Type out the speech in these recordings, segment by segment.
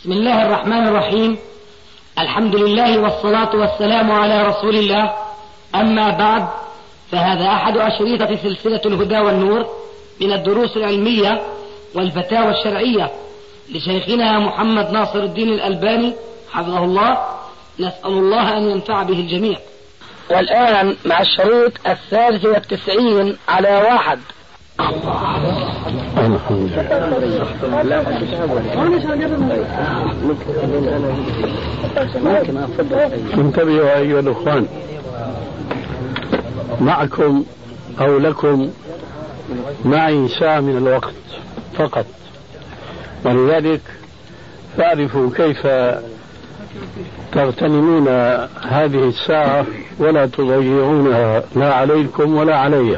بسم الله الرحمن الرحيم. الحمد لله والصلاة والسلام على رسول الله. أما بعد، فهذا أحد أشريطة سلسلة الهدى والنور من الدروس العلمية والفتاوى الشرعية لشيخنا محمد ناصر الدين الألباني حفظه الله. نسأل الله أن ينفع به الجميع. والآن مع الشريط 93 على 1. انتبهوا أيها الأخوان، معكم أو لكم معي ساعة من الوقت فقط، ولذلك فاعرفوا كيف تغتنمون هذه الساعة ولا تضيعونها لا عليكم ولا علي.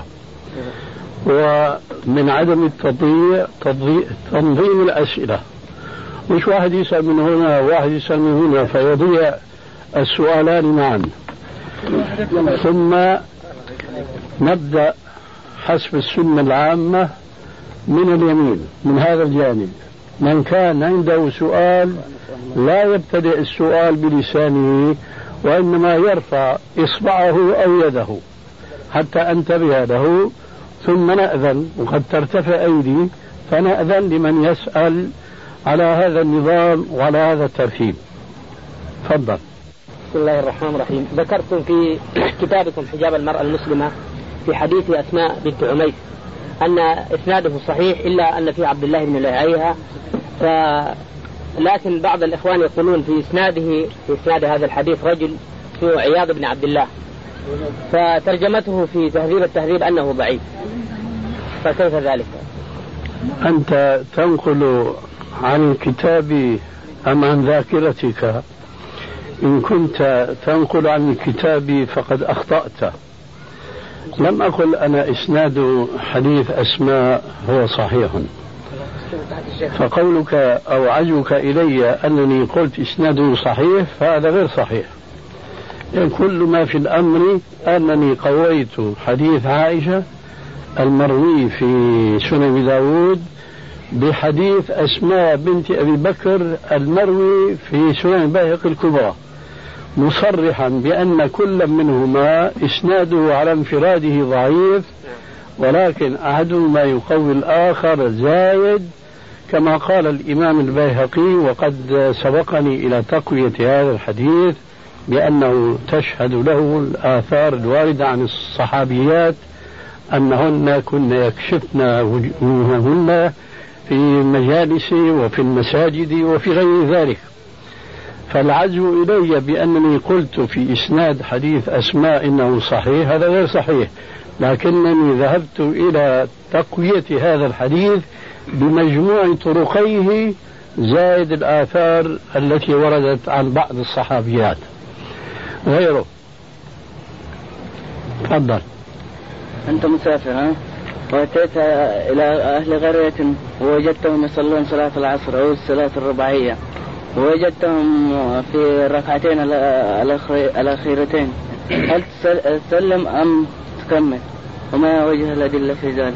ومن عدم تنظيم الأسئلة، مش واحد يسأل من هنا واحد يسأل من هنا فيضيع السؤالان معا. ثم نبدأ حسب السنة العامة من اليمين، من هذا الجانب. من كان عنده سؤال لا يبتدئ السؤال بلسانه، وإنما يرفع إصبعه أو يده حتى أنتبه له، ثم نأذن، وقد ترتفع أيدي فنأذن لمن يسأل على هذا النظام وعلى هذا الترتيب. تفضل. بسم الله الرحمن الرحيم. ذكرتم في كتابكم حجاب المرأة المسلمة في حديث أسماء بنت عميس أن إسناده صحيح، إلا أن في عبد الله بن لهيعة، لكن بعض الإخوان يقولون في إسناد هذا الحديث رجل اسمه عياض بن عبد الله، فترجمته في تهذيب التهذيب أنه ضعيف، فكيف ذلك؟ أنت تنقل عن الكتاب أم عن ذاكرتك؟ إن كنت تنقل عن الكتاب فقد أخطأت. لم أقل أنا إسناد حديث أسماء هو صحيح، فقولك أو عجوك إلي أنني قلت إسناده صحيح فهذا غير صحيح. يعني كل ما في الأمر أنني قويت حديث عائشة المروي في سنن داود بحديث أسماء بنت أبي بكر المروي في سنن البيهقي الكبرى، مصرحا بأن كل منهما إسناده على انفراده ضعيف، ولكن أحدهما يقوي الآخر زايد، كما قال الإمام البيهقي. وقد سبقني إلى تقوية هذا الحديث بأنه تشهد له الآثار الواردة عن الصحابيات أنهن كن يكشفن وجوههن في المجالس وفي المساجد وفي غير ذلك. فالعزو إلي بأنني قلت في إسناد حديث أسماء إنه صحيح هذا غير صحيح، لكنني ذهبت إلى تقوية هذا الحديث بمجموع طرقيه زائد الآثار التي وردت عن بعض الصحابيات غيره. تفضل. أنت مسافر ها؟ وأتيت إلى أهل قرية ووجدتهم يصلون صلاة العصر أو الصلاة الرباعية، ووجدتهم في الركعتين الأخيرتين، هل تسلم أم تكمل؟ وما وجه الأدلة في ذلك؟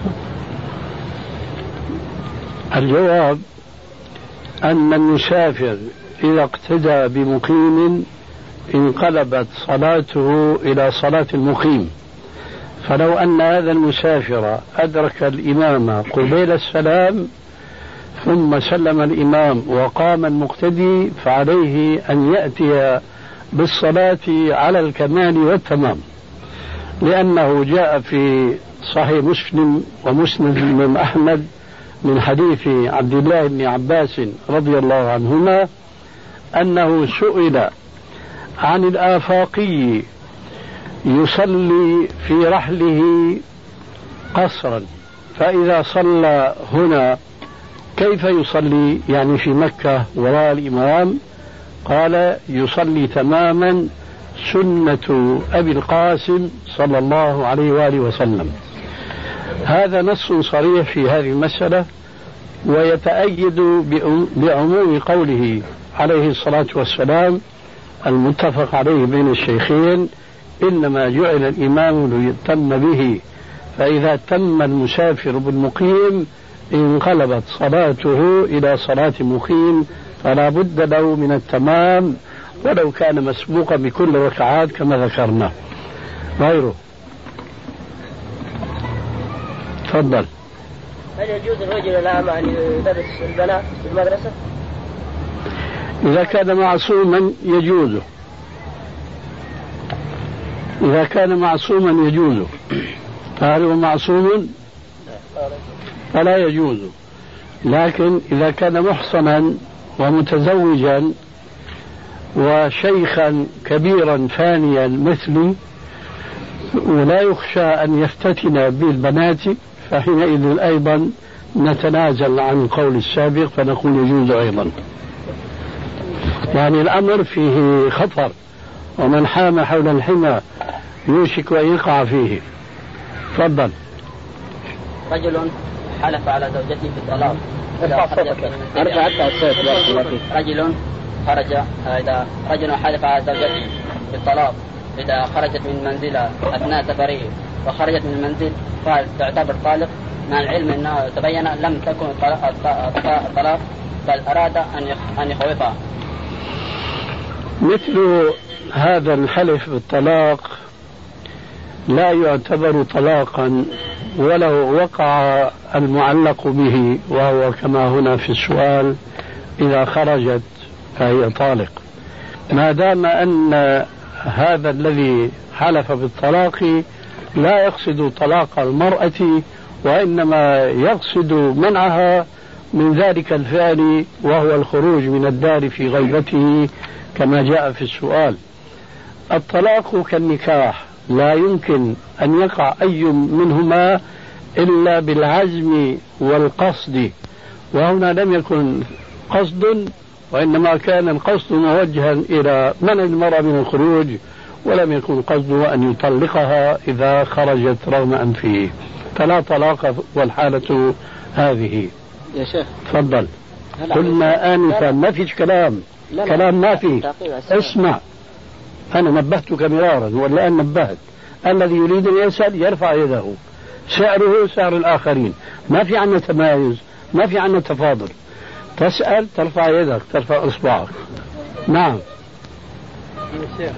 الجواب أن المسافر إذا اقتدى بمقيم انقلبت صلاته إلى صلاة المقيم. فلو أن هذا المسافر أدرك الإمام قبيل السلام ثم سلم الإمام وقام المقتدي، فعليه أن يأتي بالصلاة على الكمال والتمام، لأنه جاء في صحيح مسلم ومسند الإمام أحمد من حديث عبد الله بن عباس رضي الله عنهما أنه سئل عن الآفاقي يصلي في رحله قصرا، فإذا صلى هنا كيف يصلي؟ يعني في مكة وراء الإمام. قال يصلي تماما سنة أبي القاسم صلى الله عليه وآله وسلم. هذا نص صريح في هذه المسألة، ويتأيد بعموم قوله عليه الصلاة والسلام المتفق عليه بين الشيخين: إنما جعل الإمام ليتم به، فإذا تم المسافر بالمقيم انقلبت صلاته إلى صلاة مقيم فلا بد له من التمام ولو كان مسبوقا بكل ركعات كما ذكرنا. غيره. تفضل. هل يجوز الرجل الأعمى أن يدرس البنات في المدرسة؟ إذا كان معصوما يجوزه، إذا كان معصوما يجوزه. فهل هو معصوم؟ فلا يجوز. لكن إذا كان محصنا ومتزوجا وشيخا كبيرا فانيا مثلي ولا يخشى أن يفتتن بالبنات فحينئذ أيضا نتنازل عن قول السابق فنقول يجوز أيضا. يعني الأمر فيه خطر، ومن حام حول الحمى يوشك أن يقع فيه. تفضل. رجل حلف على زوجته بالطلاق رجل حلف على زوجته بالطلاق إذا خرجت من منزلها أثناء سفره وخرجت من المنزل قال تعتبر طالق، مع العلم أنه تبين لم تكن طلاق بل أراد أن يخوفها. مثل هذا الحلف بالطلاق لا يعتبر طلاقا ولو وقع المعلق به، وهو كما هنا في السؤال إذا خرجت فهي طالق، ما دام أن هذا الذي حلف بالطلاق لا يقصد طلاق المرأة وإنما يقصد منعها من ذلك الفعل وهو الخروج من الدار في غيبته كما جاء في السؤال. الطلاق كالنكاح لا يمكن أن يقع أي منهما إلا بالعزم والقصد، وهنا لم يكن قصد وإنما كان القصد موجها إلى منع المرأة من الخروج، ولم يكن قصده أن يطلقها إذا خرجت رغم أنفه، فلا طلاق والحالة هذه. يا شيخ تفضل. قلنا آنفا ما فيش كلام، كلام ما فيه. اسمع، أنا نبهتك مرارا والآن نبهت. الذي يريد أن يسأل يرفع يده، سعره سعر الآخرين، ما في عنا تمايز، ما في عنا تفاضل. تسأل ترفع يدك، ترفع إصبعك. نعم. شيخ،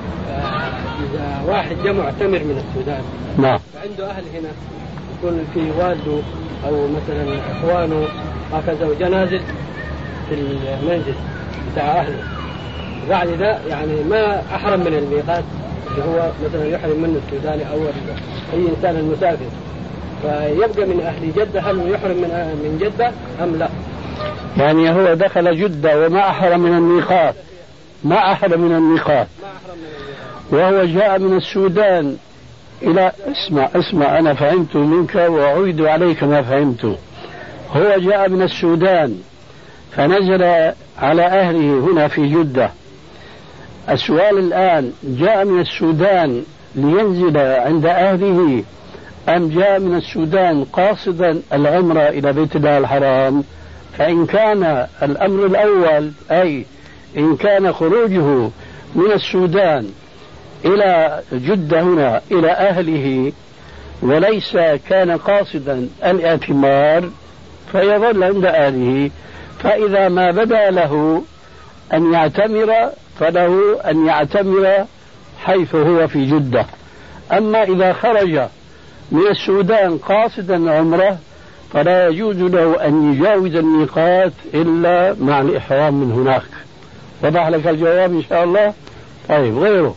إذا واحد جاء معتمر من السودان، نعم، فعنده أهل هنا، يكون في والده أو مثلا إخوانه هكذا وجنازل في المنزل بتاع أهله، بعد ذا يعني ما أحرم من الميقات اللي هو مثلا يحرم منه السوداني أو أي إنسان المسافر، فيبقى من أهل جدة، هل يحرم من جدة أم لا؟ يعني هو دخل جدة وما أحرم من الميقات، ما أحرم من الميقات، وهو جاء من السودان إلى اسمع أنا فهمت منك وأعيد عليك ما فهمته. هو جاء من السودان فنزل على أهله هنا في جدة. السؤال الآن، جاء من السودان لينزل عند أهله أم جاء من السودان قاصدا العمرة إلى بيت الله الحرام؟ فإن كان الأمر الأول، أي إن كان خروجه من السودان إلى جدة هنا إلى أهله وليس كان قاصدا الاعتمار فيظل عند أهله، فإذا ما بدا له أن يعتمر فله أن يعتمر حيث هو في جدة. أما إذا خرج من السودان قاصدا العمرة فلا يجوز له أن يجاوز الميقات إلا مع الإحرام من هناك. وضح لك الجواب إن شاء الله؟ طيب، غيره.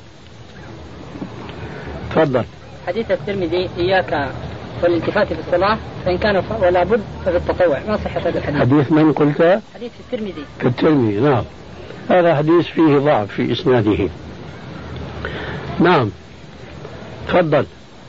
تفضل. حديث الترمذي إياك والالتفات في الصلاة فإن كان ولا بد ففي التطوع، ما صحة هذا الحديث؟ حديث من قلت؟ حديث الترمذي. الترمذي، نعم، هذا حديث فيه ضعف في إسناده. نعم، تفضل.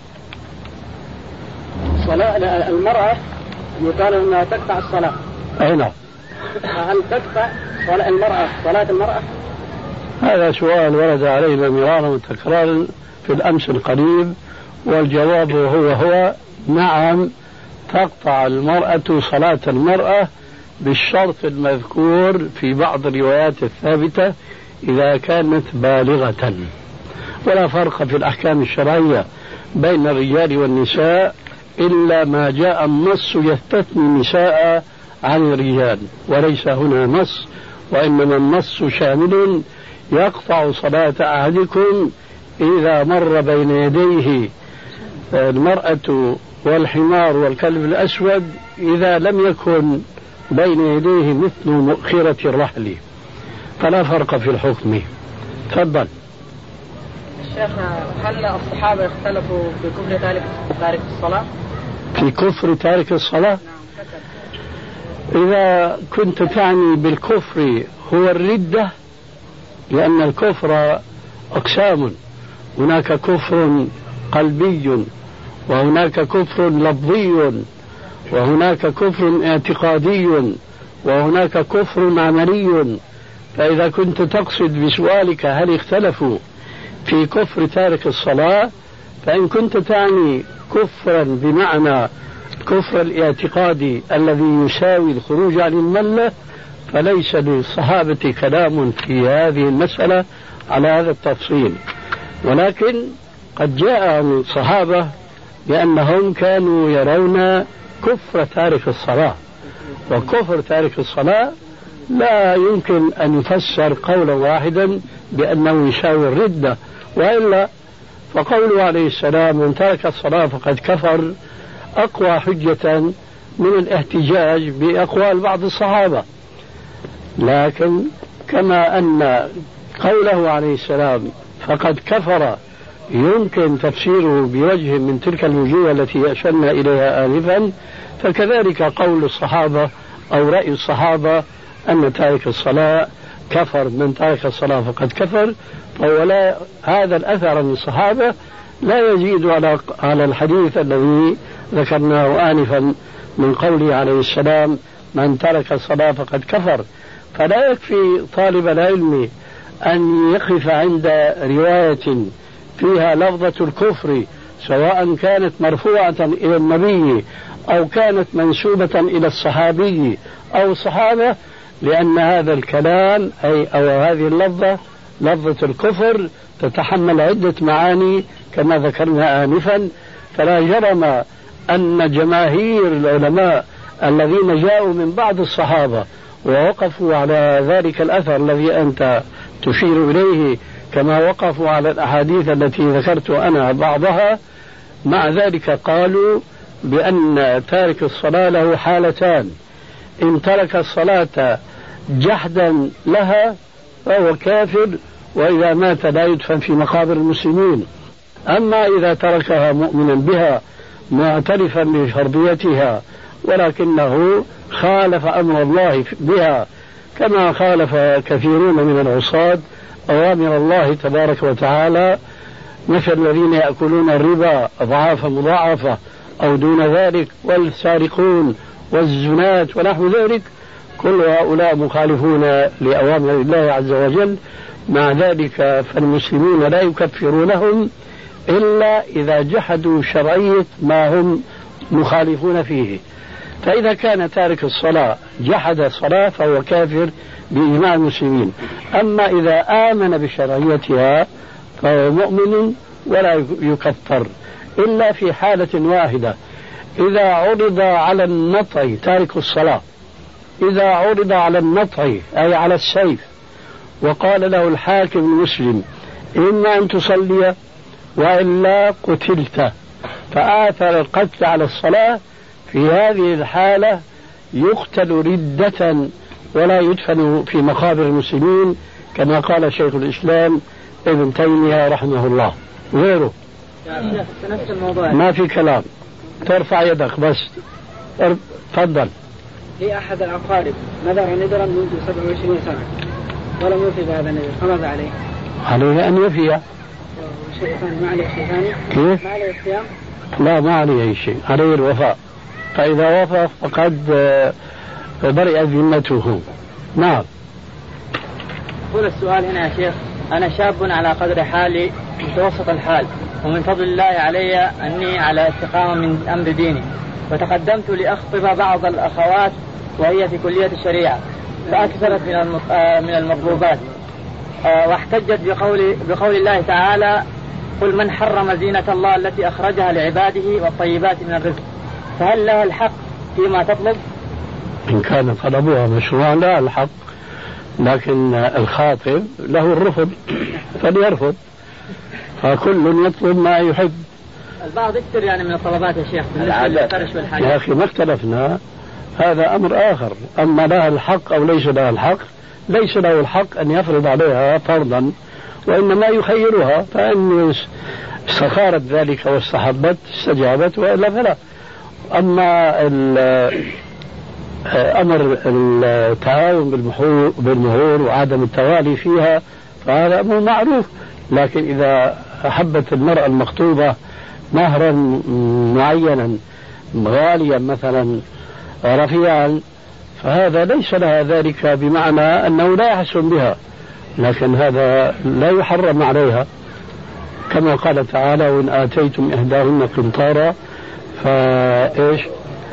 صلاة المرأة يقال أنها تقطع الصلاة. أي نعم. هل تقطع صلاة المرأة؟ هذا سؤال ورد علينا مرارا وتكرارا في الأمس القريب، والجواب هو نعم، تقطع المرأة صلاة المرأة بالشرط المذكور في بعض الروايات الثابتة إذا كانت بالغة. ولا فرق في الأحكام الشرعية بين الرجال والنساء إلا ما جاء النص يستثني النساء عن الرجال، وليس هنا نص وإنما النص شامل يقطع صلاة أحدكم إذا مر بين يديه المرأة والحمار والكلب الأسود إذا لم يكن بين يديه مثل مؤخرة الرحل، فلا فرق في الحكم. تفضل. الشيخ، هل الصحابة اختلفوا في كفر تارك الصلاة؟ في كفر تارك الصلاة؟ إذا كنت تعني بالكفر هو الردة، لأن الكفر أقسام، هناك كفر قلبي وهناك كفر لفظي وهناك كفر اعتقادي وهناك كفر عملي. فإذا كنت تقصد بسؤالك هل اختلفوا في كفر تارك الصلاة، فإن كنت تعني كفرا بمعنى كفر الاعتقاد الذي يساوي الخروج عن الملة، فليس للصحابة كلام في هذه المسألة على هذا التفصيل. ولكن قد جاء عن الصحابة بأنهم كانوا يرون كفر تارك الصلاة، وكفر تارك الصلاة لا يمكن أن يفسر قولا واحدا بأنه يساوي الردة، وإلا فقوله عليه السلام من ترك الصلاة فقد كفر أقوى حجة من الاحتجاج بأقوال بعض الصحابة. لكن كما أن قوله عليه السلام فقد كفر يمكن تفسيره بوجه من تلك الوجوه التي أشرنا إليها آنفا، فكذلك قول الصحابة أو رأي الصحابة أن تارك الصلاة كفر، من تارك الصلاة فقد كفر. فولا هذا الأثر عن الصحابة لا يزيد على الحديث الذي ذكرناه آنفا من قوله عليه السلام من ترك الصلاة فقد كفر. فلا يكفي طالب العلم أن يقف عند رواية فيها لفظة الكفر سواء كانت مرفوعة إلى النبي أو كانت منسوبة إلى الصحابي أو الصحابة، لأن هذا الكلام أو هذه اللفظة لفظة الكفر تتحمل عدة معاني كما ذكرنا آنفا. فلا جرم أن جماهير العلماء الذين جاءوا من بعض الصحابة ووقفوا على ذلك الأثر الذي أنت تشير إليه، كما وقفوا على الأحاديث التي ذكرت أنا بعضها، مع ذلك قالوا بأن تارك الصلاة له حالتان: إن ترك الصلاة جحدا لها فهو كافر، وإذا مات لا يدفن في مقابر المسلمين. أما إذا تركها مؤمنا بها معترفا بفرضيتها ولكنه خالف أمر الله بها، كما خالف كثيرون من العصاة أوامر الله تبارك وتعالى، مثل الذين يأكلون الربا أضعافا مضاعفة أو دون ذلك، والسارقون والزناة ونحو ذلك، كل هؤلاء مخالفون لأوامر الله عز وجل. مع ذلك فالمسلمون لا يكفرونهم إلا إذا جحدوا شرعية ما هم مخالفون فيه. فإذا كان تارك الصلاة جحد الصلاة فهو كافر بإجماع المسلمين. أما إذا آمن بشرعيتها فهو مؤمن ولا يكفر إلا في حالة واحدة: إذا عرض على النطع تارك الصلاة، إذا عرض على النطع أي على السيف وقال له الحاكم المسلم إما أن تصلي وإلا قتلت، فآثر القتل على الصلاة، في هذه الحالة يقتل ردة ولا يدفن في مقابر المسلمين، كما قال شيخ الإسلام ابن تيمية رحمه الله. غيره ما في كلام، ترفع يدك بس. تفضل. لي أحد الأقارب نذر نذرا منذ 27 سنة ولم يوفي بهذا النذر، فماذا عليه؟ عليه أن يفي. شيء ثاني ما عليه شيء ثاني؟ كيف؟ ما عليه الصيام؟ لا، ما عليه أي شيء، عليه الوفاء، فإذا وفى فقد برئت ذمته. نعم. يقول السؤال هنا يا شيخ: أنا شاب على قدر حالي متوسط الحال، ومن فضل الله علي أني على استقامة من أمر ديني، وتقدمت لأخطب بعض الأخوات وهي في كلية الشريعة، فأكثرت من المطلوبات، واحتجت بقول الله تعالى: قل من حرم زينة الله التي أخرجها لعباده والطيبات من الرزق، فهل لها الحق فيما تطلب؟ إن كان طلبها مشروعا لا الحق، لكن الخاطب له الرفض فليرفض، فكل يطلب ما يحب. البعض يكثر يعني من الطلبات يا شيخ يا أخي ما اختلفنا، هذا أمر آخر. أما لها الحق أو ليس لها الحق، ليس له الحق أن يفرض عليها فرضا، وإنما يخيرها، فإن استخارت ذلك واستحبت استجابت، وإلا فلا. أما أمر التعاون بالمهور وعدم التوالي فيها فهذا أمر معروف، لكن إذا أحبت المرأة المخطوبة مهرا معينا غاليا مثلا رفيعا، فهذا ليس لها ذلك بمعنى أنه لا يحسن بها، لكن هذا لا يحرم عليها، كما قال تعالى: وإن آتيتم إحداهن قنطارا فإيش؟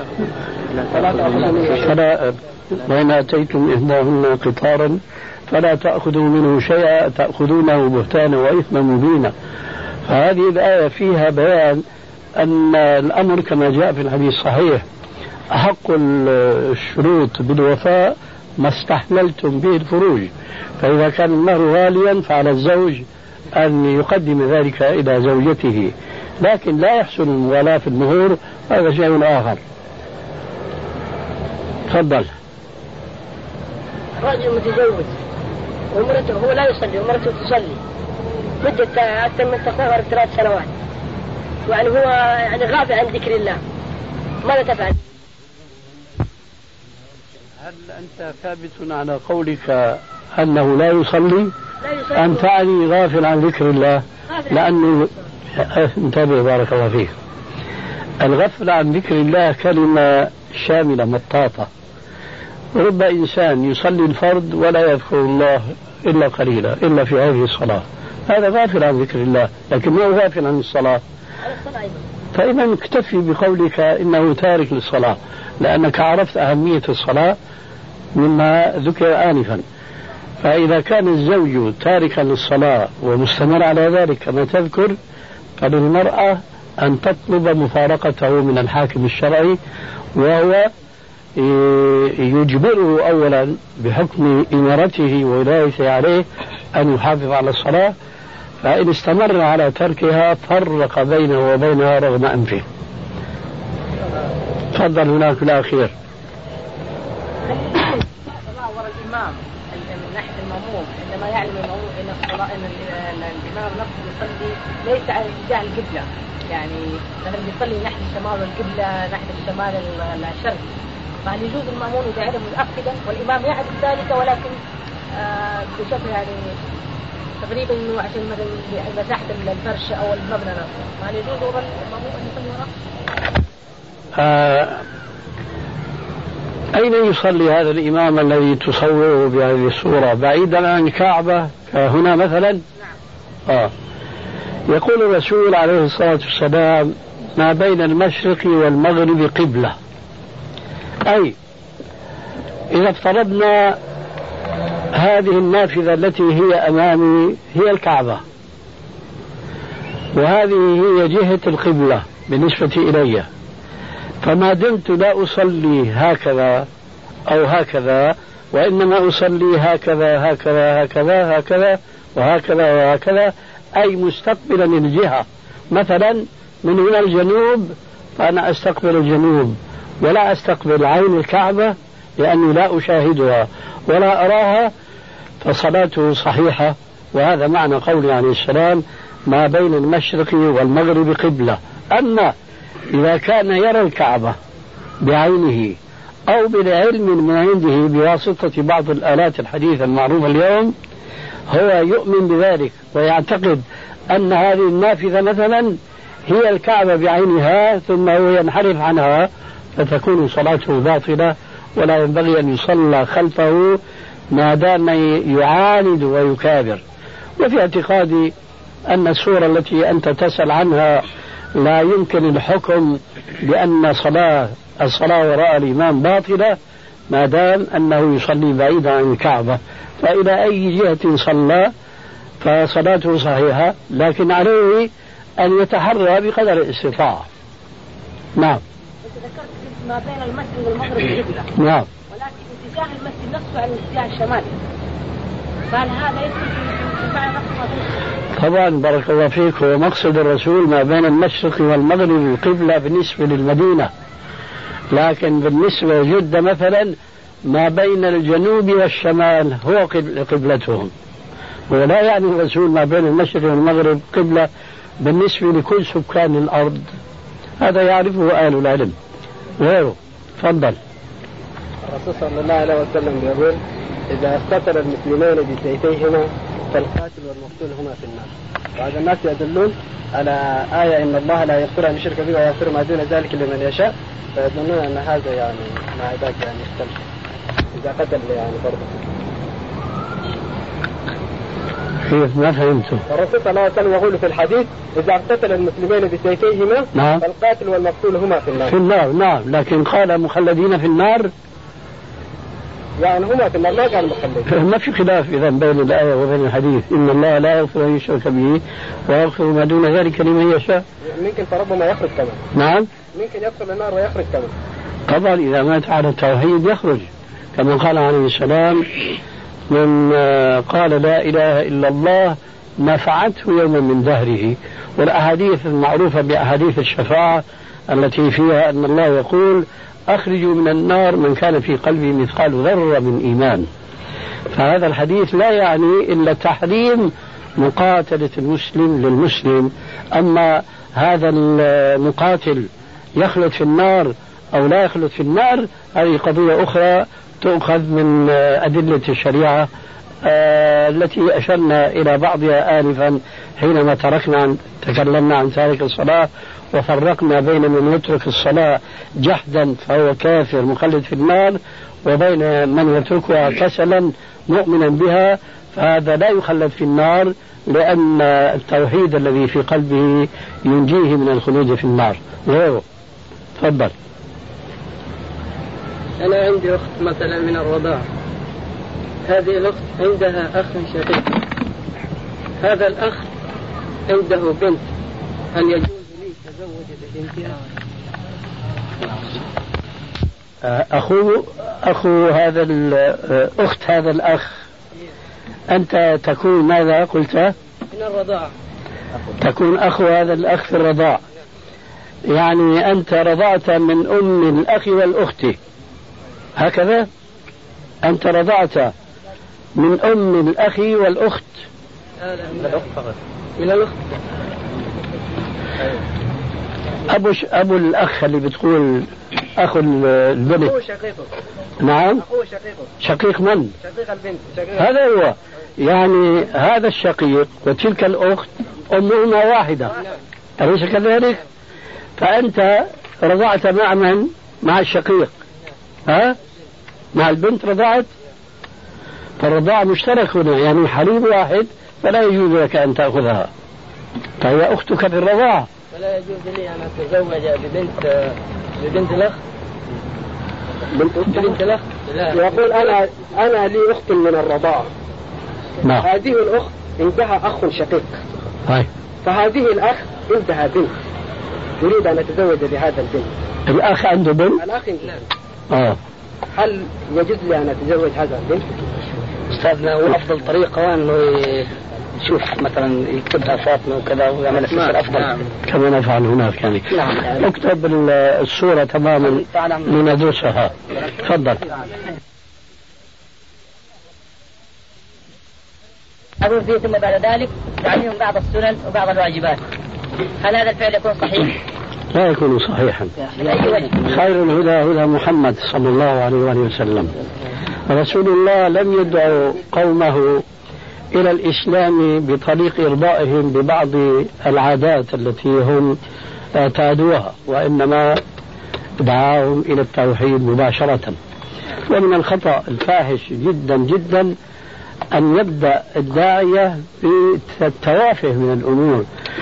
وإن آتيتم إحداهن قنطارا فلا تأخذوا منه شيئا تأخذونه بهتانا وإثما مبينا. فهذه الآية فيها بيان أن الأمر كما جاء في الحديث الصحيح: أحق الشروط بالوفاء ما استحللتم به الفروج، فإذا كان المهر غاليا فعلى الزوج أن يقدم ذلك إلى زوجته، لكن لا يحسن الموالاة في المهور، هذا شيء آخر. تفضل. رجل متزوج ومرته هو لا يصلي ومرته تصلي مدة أكثر من تقريبا 3 سنوات، يعني هو يعني غافل عن ذكر الله، ماذا تفعل؟ هل أنت ثابت على قولك أنه لا يصلي أم تعني غافل عن ذكر الله؟ لأنه انتبه بارك الله فيك، الغفل عن ذكر الله كلمة شاملة مطاطة. رب إنسان يصلي الفرض ولا يذكر الله إلا قليلا إلا في هذه الصلاة، هذا غافل عن ذكر الله، لكن ما هو غافل عن الصلاة. فإذا اكتفي بقولك إنه تارك للصلاة، لأنك عرفت أهمية الصلاة مما ذكر آنفا. فإذا كان الزوج تاركا للصلاة ومستمر على ذلك كما تذكر، فللمرأة أن تطلب مفارقته من الحاكم الشرعي، وهو يجبره أولا بحكم إمارته وولايته عليه أن يحافظ على الصلاة، فإن استمر على تركها فرق بينه وبينها رغم أنفه. تفضل هناك الأخير. الإمام من ناحية المأموم عندما يعلم المأموم أن الإمام نفسه يصلي ليس على اتجاه القبلة، يعني مثلا يصلي ناحية الشمال والقبلة ناحية الشمال الشرقي، فهل يجوز المأموم إذا علم متأكدا والإمام يعرف ذلك ولكن بشكل يعني تقريبا إنه عشان مثلا مساحة الفرش أو المبنى نفسه، فهل يجوز المأموم أن يصلي وراه؟ أين يصلي هذا الإمام الذي تصوره بهذه الصورة؟ بعيدا عن الكعبة هنا مثلا؟ يقول الرسول عليه الصلاة والسلام: ما بين المشرق والمغرب قبلة. أي إذا افترضنا هذه النافذة التي هي أمامي هي الكعبة، وهذه هي جهة القبلة بالنسبة إلي، فما دمت لا أصلي هكذا أو هكذا، وإنما أصلي هكذا هكذا هكذا هكذا وهكذا وهكذا، أي مستقبلا الجهة، مثلا من هنا الجنوب فأنا أستقبل الجنوب ولا أستقبل عين الكعبة لأني لا أشاهدها ولا أراها، فصلاته صحيحة. وهذا معنى قوله عليه السلام: ما بين المشرق والمغرب قبلة. أما إذا كان يرى الكعبة بعينه أو بالعلم من عنده بواسطة بعض الآلات الحديثة المعروفة اليوم، هو يؤمن بذلك ويعتقد أن هذه النافذة مثلا هي الكعبة بعينها، ثم هو ينحرف عنها، فتكون صلاته باطلة ولا ينبغي أن يصلى خلفه ما دام يعاند ويكابر. وفي اعتقادي أن السورة التي أنت تسأل عنها لا يمكن الحكم بأن الصلاة وراء الإمام باطلة ما دام أنه يصلي بعيدا عن الكعبة، فإلى أي جهة صلى فصلاته صحيحة، لكن عليه أن يتحرى بقدر الاستطاعة. نعم. ذكرت ما بين المسجد والمغرب قبلة. نعم. ولكن اتجاه المسجد نفسه على الاتجاه الشمالي، فهل هذا يدخل في معنى نقص؟ طبعا بارك الله فيك، هو مقصد الرسول ما بين المشرق والمغرب القبلة بالنسبة للمدينة، لكن بالنسبة لجدة مثلا ما بين الجنوب والشمال هو قبلتهم، ولا يعني الرسول ما بين المشرق والمغرب قبلة بالنسبة لكل سكان الأرض، هذا يعرفه أهل العلم غيره. تفضل. الرسول صلى الله عليه وسلم يقول إذا اقتتل المسلمين بسيفيهما فالقاتل والمقتول هما في النار. وهذا الناس يدلون على آية إن الله لا يغفر أن يشرك به ويغفر ما دون ذلك لمن يشاء، فيظنون أن هذا يعني مع ذاك يعني يختلف إذا قتل يعني فرضا. كيف؟ ما فهمته. الرسول صلى الله عليه وسلم يقول في الحديث إذا اقتتل المسلمين بسيفيهما نعم. فالقاتل والمقتول هما في النار. في النار نعم، لكن قال مخلدين في النار، يعني هما في النار ما قال مخلدين. ما في خلاف إذا بين الآية وبين الحديث، إن الله لا يغفر أن يشرك به ويغفر ما دون ذلك لمن يشاء. ممكن فربما يخرج كمان. نعم ممكن يدخل النار ويخرج كمان. طبعا إذا مات على التوحيد يخرج، كما قال عليه السلام من قال لا إله إلا الله نفعته يوما من دهره. والأحاديث المعروفة بأحاديث الشفاعة التي فيها أن الله يقول أخرجوا من النار من كان في قلبه مثقال ذرة من إيمان. فهذا الحديث لا يعني إلا تحريم مقاتلة المسلم للمسلم، أما هذا المقاتل يخلد في النار أو لا يخلد في النار هذه قضية أخرى تؤخذ من أدلة الشريعة التي أشرنا إلى بعضها آنفا حينما تكلمنا عن تارك الصلاة وفرقنا بين من يترك الصلاة جحدا فهو كافر مخلد في النار، وبين من يتركها كسلا مؤمنا بها فهذا لا يخلد في النار، لأن التوحيد الذي في قلبه ينجيه من الخلود في النار. غيره. تفضل. أنا عندي أخت مثلا من الرضاعة، هذه الأخت عندها أخ شقيق، هذا الأخ عنده بنت، هل يجوز لي تزوج ببنتها؟ أخو هذا الأخت هذا الأخ أنت تكون ماذا قلت؟ من الرضاعة. تكون أخو هذا الأخ في الرضاع، يعني أنت رضعت من أم الأخ والأخت، هكذا؟ أنت رضعت من أم الأخ والأخت؟ من الأخت فقط. من الأخت. أبو الأخ اللي بتقول أخو البنت. أخوه شقيقه. نعم. أخوه شقيقه. شقيق من؟ شقيق البنت. شقيق. هذا هو، يعني هذا الشقيق وتلك الأخت أمهما واحدة، أليس كذلك؟ فأنت رضعت مع من؟ مع الشقيق، ها؟ مع البنت رضعت، فالرضاعة مشترك هنا، يعني حليب واحد فلا يجوز لك أن تأخذها، فهي أختك في الرضاعة. فلا يجوز لي أن أتزوج ببنت الأخ. بنت الأخ. يقول أنا لي أخت من الرضاعة. نعم. هذه الأخت عندها أخ شقيق. هاي. فهذه الأخ عندها بنت، يريد أن أتزوج بهذا البنت. الأخ عنده بنت؟ الأخ عنده. هل يجوز لي أن أتزوج هذا البنت؟ أستاذنا هو أفضل طريقة أنه يشوف مثلا يكتبها فاطمة وكذا ويعمل السفر أفضل. نعم. كما نفعل هناك يعني. نعم. اكتب الصورة تماما لندرسها. تفضل. أقول فيه ثم بعد ذلك تعليم بعض السنن وبعض الواجبات، هل هذا الفعل يكون صحيح؟ لا يكون صحيحا. من أي وجه؟ خير الهدى هدى محمد صلى الله عليه وآله وسلم. رسول الله لم يدعو قومه إلى الإسلام بطريق إرضائهم ببعض العادات التي هم اعتادوها، وإنما دعاهم إلى التوحيد مباشرة. ومن الخطأ الفاحش جدا جدا أن يبدأ الداعية بالتوافه من الأمور،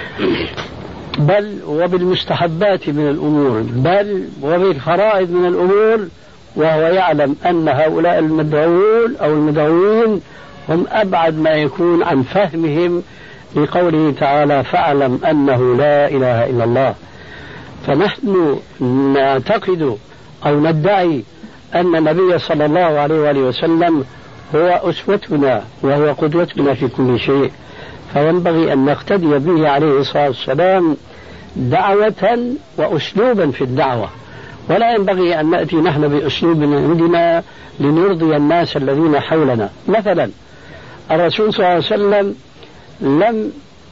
بل وبالمستحبات من الأمور، بل وبالفرائض من الأمور، وهو يعلم أن هؤلاء المدعوون أو المدعوين هم أبعد ما يكون عن فهمهم لقوله تعالى فاعلم أنه لا إله إلا الله. فنحن نعتقد أو ندعي أن النبي صلى الله عليه وآله وسلم هو أسوتنا وهو قدوتنا في كل شيء، فينبغي أن نقتدي به عليه الصلاة والسلام دعوة وأسلوبا في الدعوة، ولا ينبغي أن نأتي نحن بأسلوب عندنا لنرضي الناس الذين حولنا. مثلا الرسول صلى الله عليه وسلم لم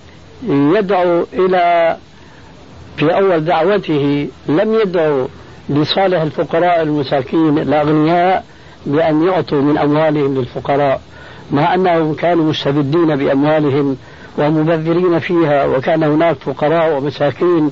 يدعو إلى في أول دعوته لم يدعو لصالح الفقراء المساكين الأغنياء بأن يعطوا من أموالهم للفقراء، مع أنهم كانوا مستبدين بأموالهم ومبذرين فيها، وكان هناك فقراء ومساكين.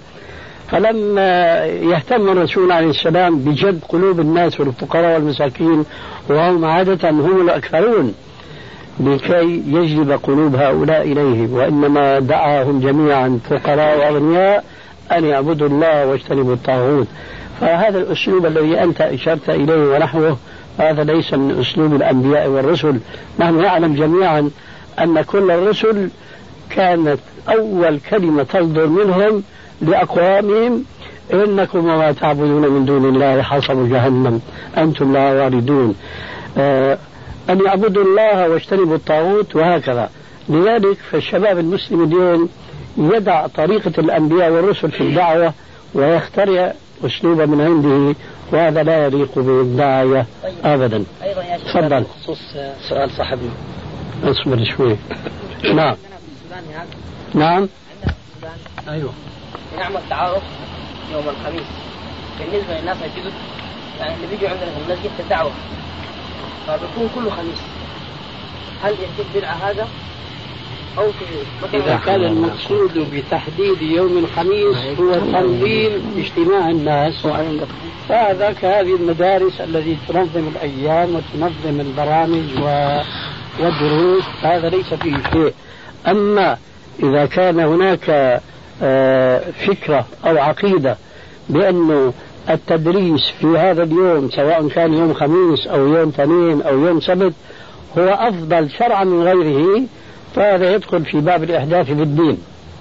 فلما يهتم الرسول عليه السلام بجذب قلوب الناس والفقراء والمساكين، وهم عادة هم الأكثرون، لكي يجلب قلوب هؤلاء إليه، وإنما دعاهم جميعا فقراء وأغنياء أن يعبدوا الله واجتنبوا الطاغوت. فهذا الأسلوب الذي أنت أشرت إليه ونحوه هذا ليس من أسلوب الأنبياء والرسل. نحن نعلم جميعا أن كل الرسل كانت أول كلمة تصدر منهم لأقوامهم إنكم وما تعبدون من دون الله حصب جهنم أنتم لا واردون، أن يعبدوا الله واجتنبوا الطاغوت، وهكذا. لذلك فالشباب المسلم اليوم يدع طريقة الأنبياء والرسل في الدعوة ويخترع أسلوبا من عنده، وهذا لا يليق بالداعية أبدا. أيضا يا شيخ تفضل. بخصوص سؤال صاحبنا. اصبر شوي. نعم. نعم. أيوه. نعمل تعارف يوم الخميس بالنسبة للناس الجدد، يعني اللي بيجوا عندنا في المسجد في الدعوة فبيكون كله خميس، هل يعتبر بدعة هذا أو في إذا كان المقصود بتحديد يوم الخميس هو تنظيم اجتماع الناس، فهذا كهذه المدارس التي تنظم الأيام وتنظم البرامج والدروس، هذا ليس فيه شيء. أما إذا كان هناك فكرة أو عقيدة بأنه التدريس في هذا اليوم سواء كان يوم خميس أو يوم اثنين أو يوم سبت هو أفضل شرعا من غيره، فهذا يدخل في باب الإحداث في الدين.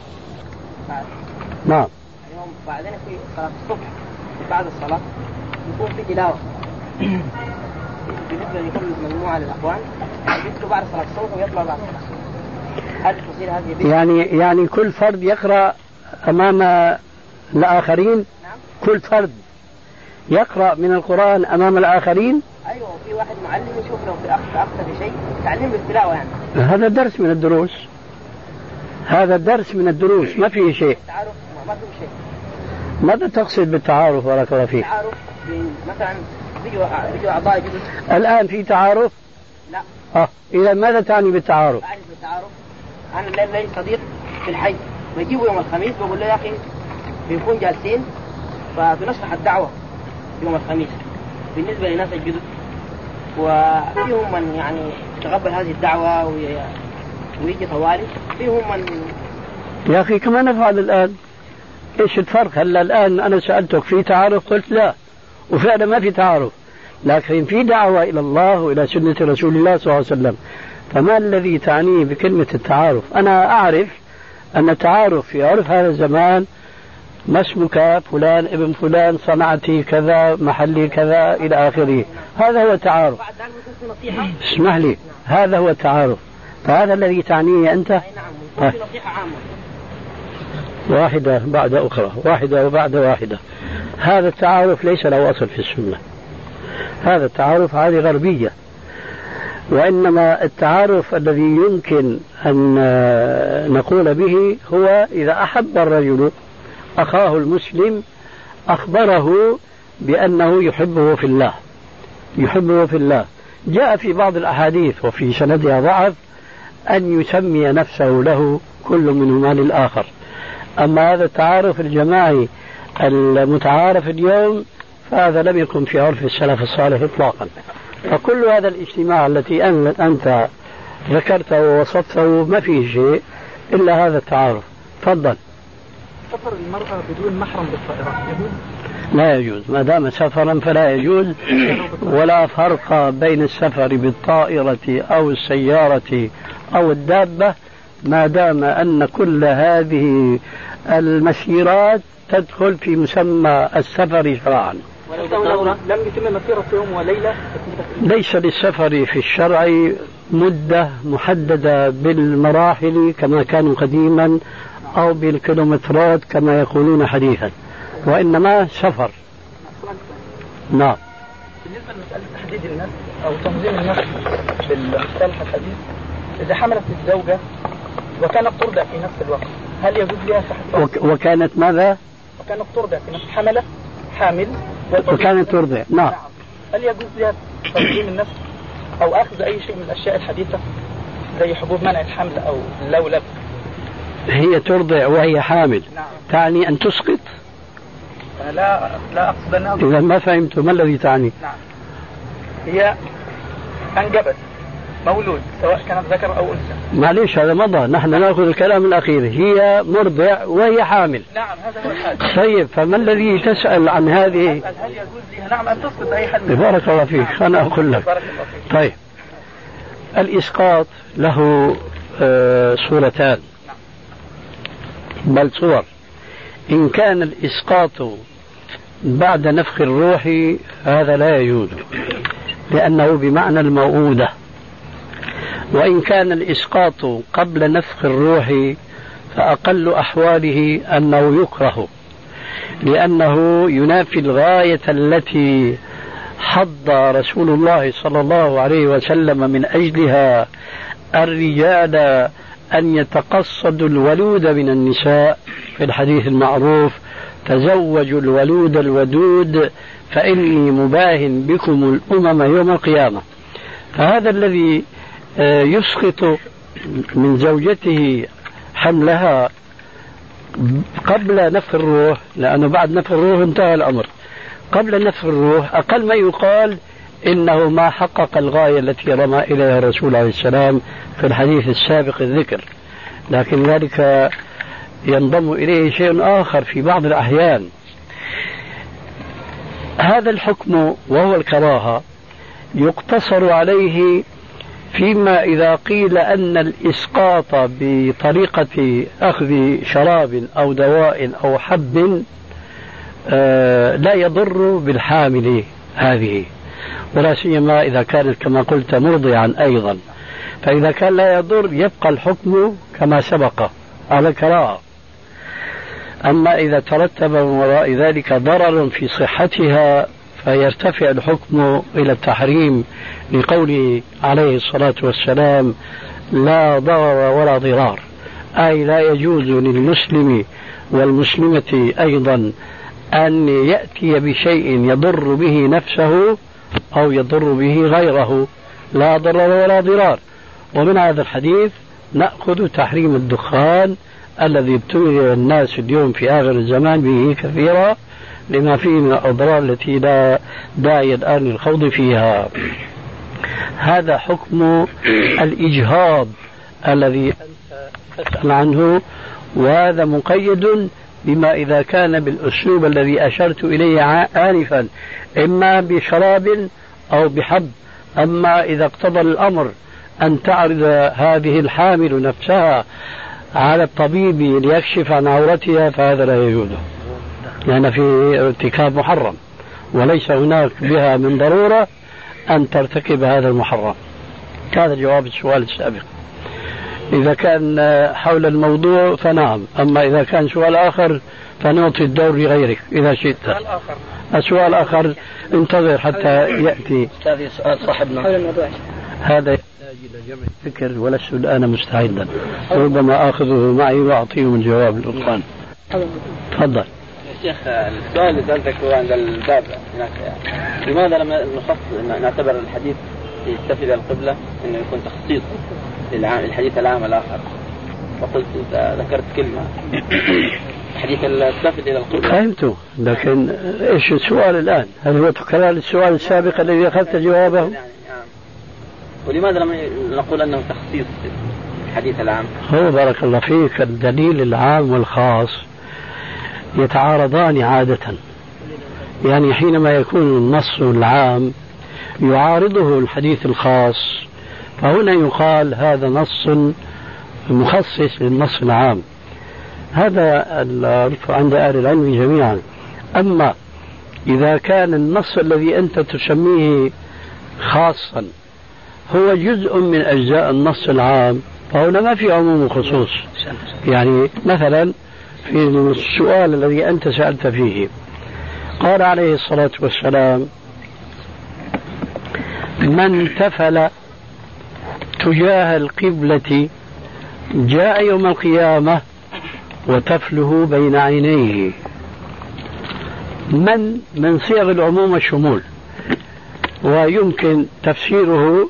نعم. اليوم بعدين في صلاة الصبح بعد الصلاة يكون في تلاوة بالنسبة لكل مجموعة للأخوان، يدخلوا بعد صلاة الصبح ويطلع بعد الصلاة. هل تصير هذه يعني كل فرد يقرأ أمام الآخرين؟ نعم. كل فرد يقرأ من القرآن أمام الآخرين؟ أيوة، في واحد معلم يشوف لو في أخطأ في شيء تعليم بالتلاوة يعني. هذا درس من الدروس، هذا درس من الدروس، ما فيه شيء. تعارف ما فيه شيء. ماذا تقصد بالتعارف بارك الله فيك؟ تعارف مثلا بيجوا أعضاء جدد. الآن في تعارف؟ لا. إذا ماذا تعني بالتعارف؟ أعرف بالتعارف أنا لي صديق في الحي بيجيبوا يوم الخميس بقول له يا أخي بنكون جالسين فبنشرح الدعوة يوم الخميس بالنسبة للناس الجدد، وفيهم من يعني يتقبل هذه الدعوة ويجي طوالي، فيهم من يا أخي كما نفعل الآن. إيش الفرق؟ هلا الآن أنا سألتك في تعارف قلت لا، وفعلا ما في تعارف، لكن في دعوة إلى الله وإلى سنة رسول الله صلى الله عليه وسلم. فما الذي تعنيه بكلمة التعارف؟ أنا أعرف أن التعارف في عرف هذا الزمان ما اسمك فلان ابن فلان صنعتي كذا محلي كذا إلى آخره، هذا هو التعارف. اسمح لي، هذا هو التعارف، فهذا الذي تعنيه أنت؟ نعم. نصيحة عامة واحدة بعد أخرى، واحدة وبعد واحدة. هذا التعارف ليس له أصل في السنة، هذا التعارف هذه غربية، وإنما التعارف الذي يمكن أن نقول به هو إذا أحب الرجل أخاه المسلم أخبره بأنه يحبه في الله، يحبه في الله. جاء في بعض الأحاديث وفي سندها ضعف أن يسمي نفسه له كل منهما للآخر. أما هذا التعارف الجماعي المتعارف اليوم فهذا لم يكن في عرف السلف الصالح إطلاقا. فكل هذا الاجتماع التي أنت ذكرته ووصفته ما فيه شيء إلا هذا التعارف. تفضل. سفر المرأة بدون محرم بالطائرة يجوز؟ لا يجوز، ما دام سفرا فلا يجوز، ولا فرق بين السفر بالطائرة أو السيارة أو الدابة ما دام أن كل هذه المسيرات تدخل في مسمى السفر شرعا. ولو لم يتم مسيرة يوم وليلة. ليس للسفر في الشرع مدة محددة بالمراحل كما كانوا قديما أو بالكيلومترات كما يقولون حديثا، وإنما سفر. نعم. بالنسبة لمسألة تحديد النسل أو تنظيم النسل بالمصطلح الحديث، إذا حملت الزوجة وكانت ترضع في نفس الوقت هل يجوز لها وكانت ماذا؟ وكانت ترضع في نفس حملة حامل وكانت ترضع. نعم. هل يجوز لها تنظيم النسل أو أخذ أي شيء من الأشياء الحديثة زي حبوب منع الحمل أو اللولب؟ هي ترضع وهي حامل. نعم. تعني أن تسقط؟ لا أقصد أنها. إذا ما فهمت ما الذي تعني؟ نعم. هي أنجبت مولود سواء كانت ذكر أو أنثى. معليش هذا مضى، نحن نأخذ الكلام الأخير. هي مرضع وهي حامل. نعم هذا هو الحال. طيب فما الذي تسأل عن هذه؟ هل يجوز لها نعم أن تسقط أي حد؟ بارك الله فيك. أنا أقول لك. طيب الإسقاط له صورتان بل صور. إن كان الإسقاط بعد نفخ الروح هذا لا يجوز لأنه بمعنى الموؤودة، وإن كان الإسقاط قبل نفخ الروح فأقل أحواله أنه يكره لأنه ينافي الغاية التي حض رسول الله صلى الله عليه وسلم من أجلها الرجال أن يتقصدوا الولود من النساء في الحديث المعروف: تزوجوا الولود الودود فإني مباهن بكم الأمم يوم القيامة. فهذا الذي يسقط من زوجته حملها قبل نفخ الروح، لأنه بعد نفخ الروح انتهى الأمر، قبل نفخ الروح أقل ما يقال إنه ما حقق الغاية التي رمى إليها الرسول عليه السلام في الحديث السابق الذكر، لكن ذلك ينضم إليه شيء آخر في بعض الأحيان. هذا الحكم وهو الكراهة يقتصر عليه فيما إذا قيل أن الإسقاط بطريقة أخذ شراب أو دواء أو حب لا يضر بالحامل هذه، ولا سيما إذا كانت كما قلت مرضعا أيضا، فإذا كان لا يضر يبقى الحكم كما سبق على الكراهة. أما إذا ترتب من وراء ذلك ضرر في صحتها فيرتفع الحكم إلى التحريم لقوله عليه الصلاة والسلام: لا ضرر ولا ضرار، أي لا يجوز للمسلم والمسلمة أيضا أن يأتي بشيء يضر به نفسه أو يضر به غيره، لا ضرر ولا ضرار. ومن هذا الحديث نأخذ تحريم الدخان الذي ابتلي الناس اليوم في آخر الزمان به كثيرا لما فيه من الأضرار التي لا داعي الآن للخوض فيها. هذا حكم الإجهاض الذي أنت تسأل عنه، وهذا مقيد بما إذا كان بالأسلوب الذي أشرت إليه آنفا، إما بشراب أو بحب. أما إذا اقتضى الأمر أن تعرض هذه الحامل نفسها على الطبيب ليكشف عن عورتها فهذا لا يجوز، لأن في ارتكاب محرم، وليس هناك بها من ضرورة أن ترتكب هذا المحرم. هذا جواب السؤال السابق. إذا كان حول الموضوع فنعم، أما إذا كان سؤال آخر فنعطي الدور لغيرك إذا شئت. السؤال آخر انتظر حتى يأتي. هذا سؤال صاحبنا هذا يحتاج إلى جمع الفكر ولست الآن مستعدا، ربما آخذه معي وأعطيه الجواب الأخوان. تفضل. شيخ، السؤال اللي سألتك هو عند الباب هناك، لماذا لم نعتبر الحديث يستفيد القبلة إنه يكون تخصيص للحديث العام الآخر؟ وقلت ذكرت كلمة حديث السافد إلى القبلة. فهمته، لكن إيش السؤال الآن؟ هل هو تكرار السؤال السابق الذي أخذت جوابه؟ ولماذا لم نقول أنه تخصيص الحديث العام؟ هو بارك الله فيك الدليل العام والخاص يتعارضان عادة، يعني حينما يكون النص العام يعارضه الحديث الخاص فهنا يقال هذا نص مخصص للنص العام. هذا عند أهل العلم جميعا. أما إذا كان النص الذي أنت تسميه خاصا هو جزء من أجزاء النص العام فهنا ما في عموم وخصوص. يعني مثلا في السؤال الذي أنت سألت فيه قال عليه الصلاة والسلام من تفل تجاه القبلة جاء يوم القيامة وتفله بين عينيه. من صيغ العموم والشمول، ويمكن تفسيره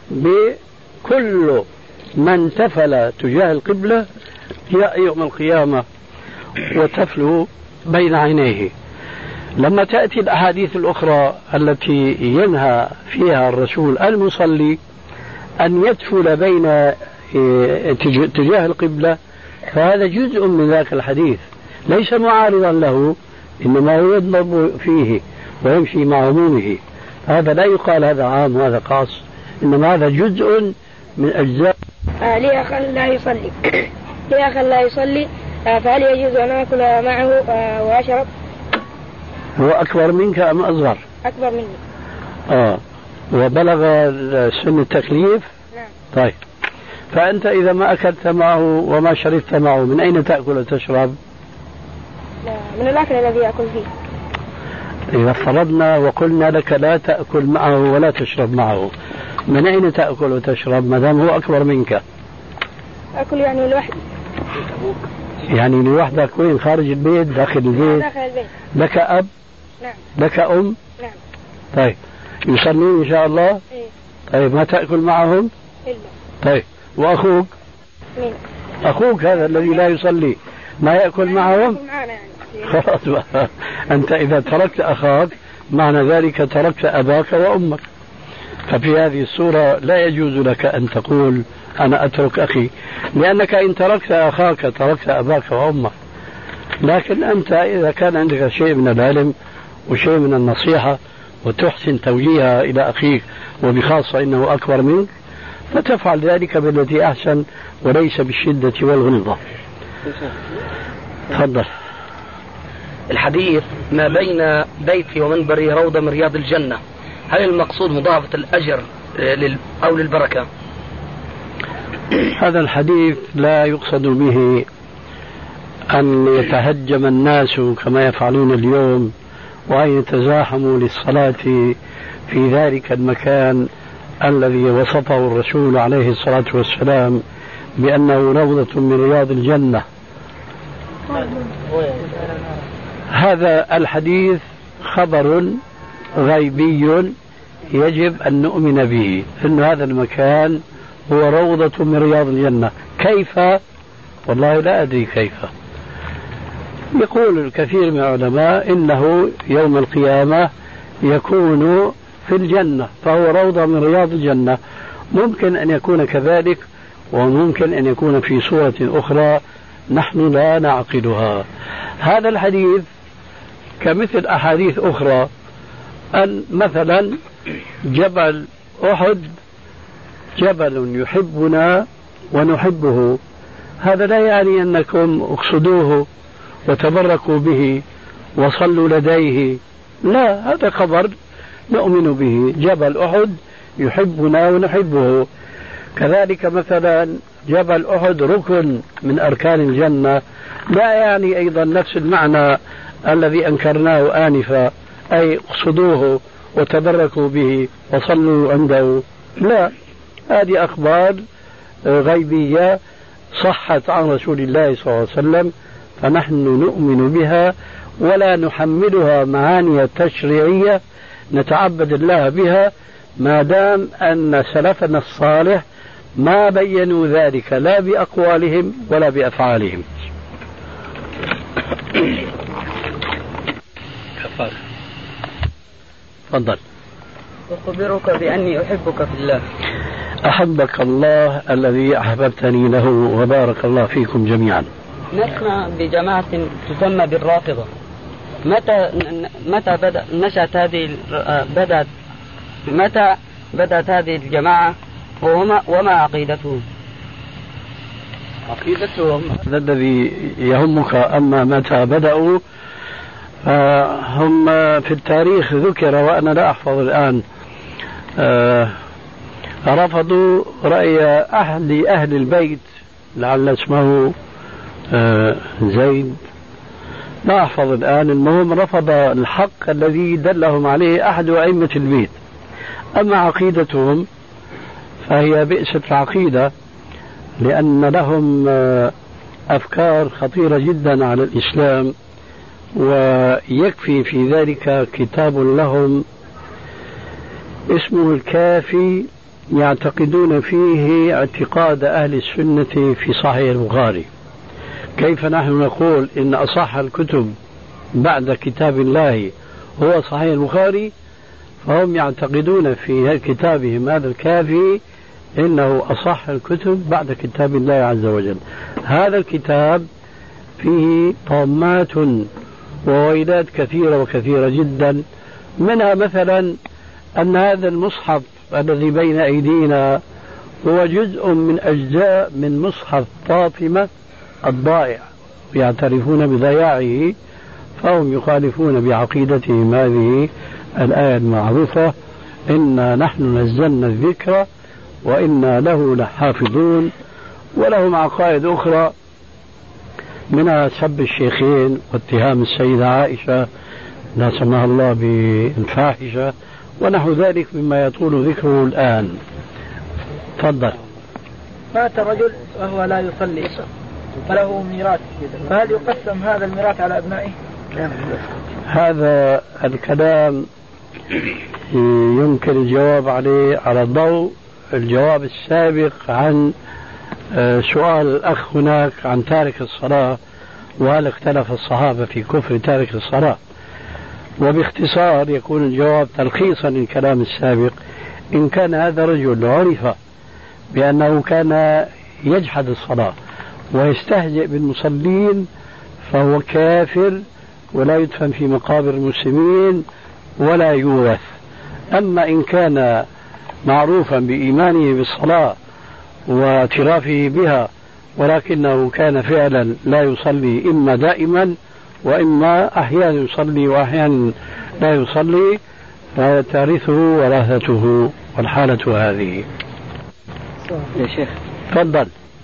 بكل من تفل تجاه القبلة جاء يوم القيامة وتفله بين عينيه. لما تأتي الأحاديث الأخرى التي ينهى فيها الرسول المصلي أن يتفل بين تجاه القبلة فهذا جزء من ذاك الحديث ليس معارضا له، إنما يضرب فيه ويمشي مع عمومه. هذا لا يقال هذا عام وهذا خاص، إنما هذا جزء من أجزاء. لي أخ لا يصلي فهل يجوز أن آكل معه وأشرب؟ هو أكبر منك أم أصغر؟ أكبر مني. وبلغ سن التكليف؟ نعم. طيب، فأنت إذا ما أكلت معه وما شربت معه من أين تأكل وتشرب؟ من الأكل الذي يأكل فيه. إذا فرضنا وقلنا لك لا تأكل معه ولا تشرب معه، من أين تأكل وتشرب ما دام هو أكبر منك؟ أكل يعني لوحدي. يعني لوحدك وين؟ خارج البيت؟ داخل البيت؟ داخل البيت. لك أب؟ نعم. لك أم؟ نعم. طيب، يصلون إن شاء الله؟ إيه. طيب، ما تأكل معهم؟ إلا. طيب، وأخوك؟ مين؟ أخوك هذا الذي لا يصلي ما يأكل معهم؟ معنا يعني. خلاص بقى. أنت إذا تركت أخاك معنى ذلك تركت أباك وأمك، ففي هذه الصورة لا يجوز لك أن تقول أنا أترك أخي، لأنك إن تركت أخاك تركت أباك وأمك. لكن أنت إذا كان عندك شيء من العلم وشيء من النصيحة وتحسن توجيهها إلى أخيك وبخاصة إنه أكبر منك فتفعل ذلك بالتي أحسن وليس بالشدة والغلظة. تفضل. الحديث ما بين بيتي ومنبري روضة من رياض الجنة، هل المقصود مضاعفة الأجر أو للبركة؟ هذا الحديث لا يقصد به أن يتهجم الناس كما يفعلون اليوم وأن يتزاحموا للصلاة في ذلك المكان الذي وصفه الرسول عليه الصلاة والسلام بأنه روضة من رياض الجنة. هذا الحديث خبر غيبي يجب أن نؤمن به، أن هذا المكان هو روضة من رياض الجنة. كيف؟ والله لا أدري كيف. يقول الكثير من العلماء إنه يوم القيامة يكون في الجنة فهو روضة من رياض الجنة. ممكن أن يكون كذلك وممكن أن يكون في صورة أخرى نحن لا نعقلها. هذا الحديث كمثل أحاديث أخرى أن مثلا جبل أحد جبل يحبنا ونحبه، هذا لا يعني أنكم اقصدوه وتبركوا به وصلوا لديه، لا، هذا خبر نؤمن به. جبل أحد يحبنا ونحبه. كذلك مثلا جبل أحد ركن من أركان الجنة، لا يعني أيضا نفس المعنى الذي أنكرناه آنفا، أي اقصدوه وتبركوا به وصلوا عنده، لا، هذه أخبار غيبية صحت عن رسول الله صلى الله عليه وسلم، فنحن نؤمن بها ولا نحملها معاني تشريعية نتعبد الله بها ما دام أن سلفنا الصالح ما بينوا ذلك لا بأقوالهم ولا بأفعالهم. تفضل. أخبرك بأني أحبك في الله. أحبك الله الذي أحببتني له وبارك الله فيكم جميعا. نسمع بجماعة تسمى بالرافضة، متى بدأت هذه الجماعة وما عقيدتهم؟ عقيدتهم هذا الذي يهمك، أما متى بدأوا هم في التاريخ ذكر وأنا لا أحفظ الآن، رفضوا رأي أهل البيت، لعل اسمه زيد، لا أحفظ الآن، المهم رفض الحق الذي دلهم عليه أحد أئمة البيت. أما عقيدتهم فهي بئست العقيدة، لأن لهم أفكار خطيرة جدا على الإسلام، ويكفي في ذلك كتاب لهم اسمه الكافي، يعتقدون فيه اعتقاد أهل السنة في صحيح البخاري. كيف نحن نقول إن أصح الكتب بعد كتاب الله هو صحيح البخاري، فهم يعتقدون في كتابهم هذا الكافي إنه أصح الكتب بعد كتاب الله عز وجل. هذا الكتاب فيه طامات وويلات كثيرة وكثيرة جدا، منها مثلا أن هذا المصحف الذي بين أيدينا هو جزء من أجزاء من مصحف فاطمة الضائع، يعترفون بضياعه، فهم يخالفون بعقيدتهم هذه الآية المعروفة: إنا نحن نزلنا الذكر وإنا له لحافظون. ولهم عقائد أخرى منها سب الشيخين واتهام السيدة عائشة لا سمح الله بالفاحشة ونحو ذلك مما يطول ذكره الآن. تفضل. مات رجل وهو لا يصلي فله ميراث، فهل يقسم هذا الميراث على أبنائه؟ هذا الكلام يمكن الجواب عليه على ضوء الجواب السابق عن سؤال الأخ هناك عن تارك الصلاة، وهل اختلف الصحابة في كفر تارك الصلاة. وباختصار يكون الجواب تلخيصا للكلام السابق: إن كان هذا رجل عرف بأنه كان يجحد الصلاة ويستهزئ بالمصلين فهو كافر ولا يدفن في مقابر المسلمين ولا يورث. أما إن كان معروفا بإيمانه بالصلاة واعترافه بها ولكنه كان فعلا لا يصلي، إما دائما وإما أحيانا يصلي وأحيانا لا يصلي، فترثه وراثته والحالة هذه. يا شيخ تفضل.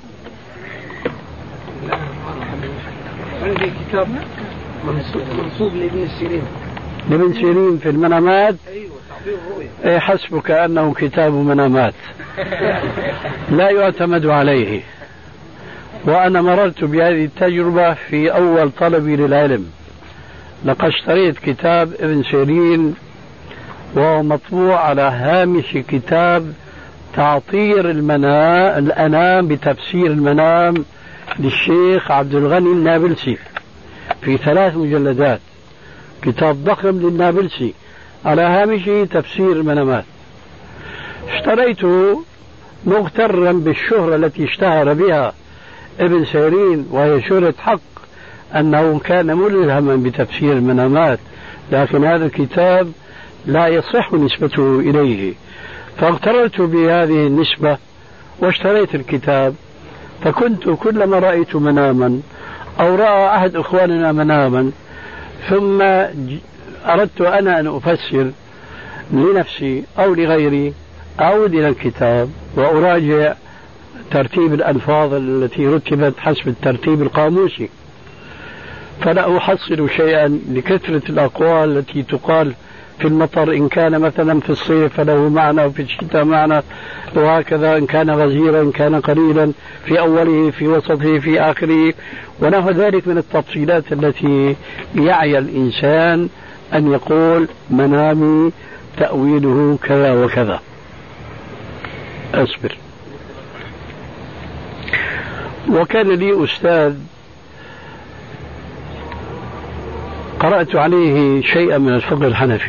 عندي كتاب منسوب لابن سيرين. لابن سيرين في المنامات؟ ايوه تعبير الرؤيا. حسبك أنه كتاب منامات لا يعتمد عليه. وأنا مررت بهذه التجربة في أول طلبي للعلم. لقد اشتريت كتاب ابن سيرين وهو مطبوع على هامش كتاب تعطير الأنام بتفسير المنام للشيخ عبد الغني النابلسي في 3 مجلدات، كتاب ضخم للنابلسي على هامشه تفسير المنامات. اشتريته مغترا بالشهرة التي اشتهر بها ابن سيرين، وهي شهرة حق أنه كان ملهما بتفسير المنامات، لكن هذا الكتاب لا يصح نسبته إليه، فاغتررت بهذه النسبة واشتريت الكتاب. فكنت كلما رأيت مناما أو رأى أحد إخواننا مناما ثم أردت أنا أن أفسر لنفسي أو لغيري أعود إلى الكتاب وأراجع ترتيب الألفاظ التي رتبت حسب الترتيب القاموسي، فلا أحصل شيئا لكثرة الأقوال التي تقال في المطر، إن كان مثلا في الصيف فله معنى وفي الشتاء معنى، وهكذا إن كان غزيرا إن كان قليلا، في أوله في وسطه في آخره، ونحو ذلك من التفصيلات التي يعي الإنسان أن يقول منامي تأويله كذا وكذا. أصبر. وكان لي أستاذ قرأت عليه شيئا من الفقه الحنفي،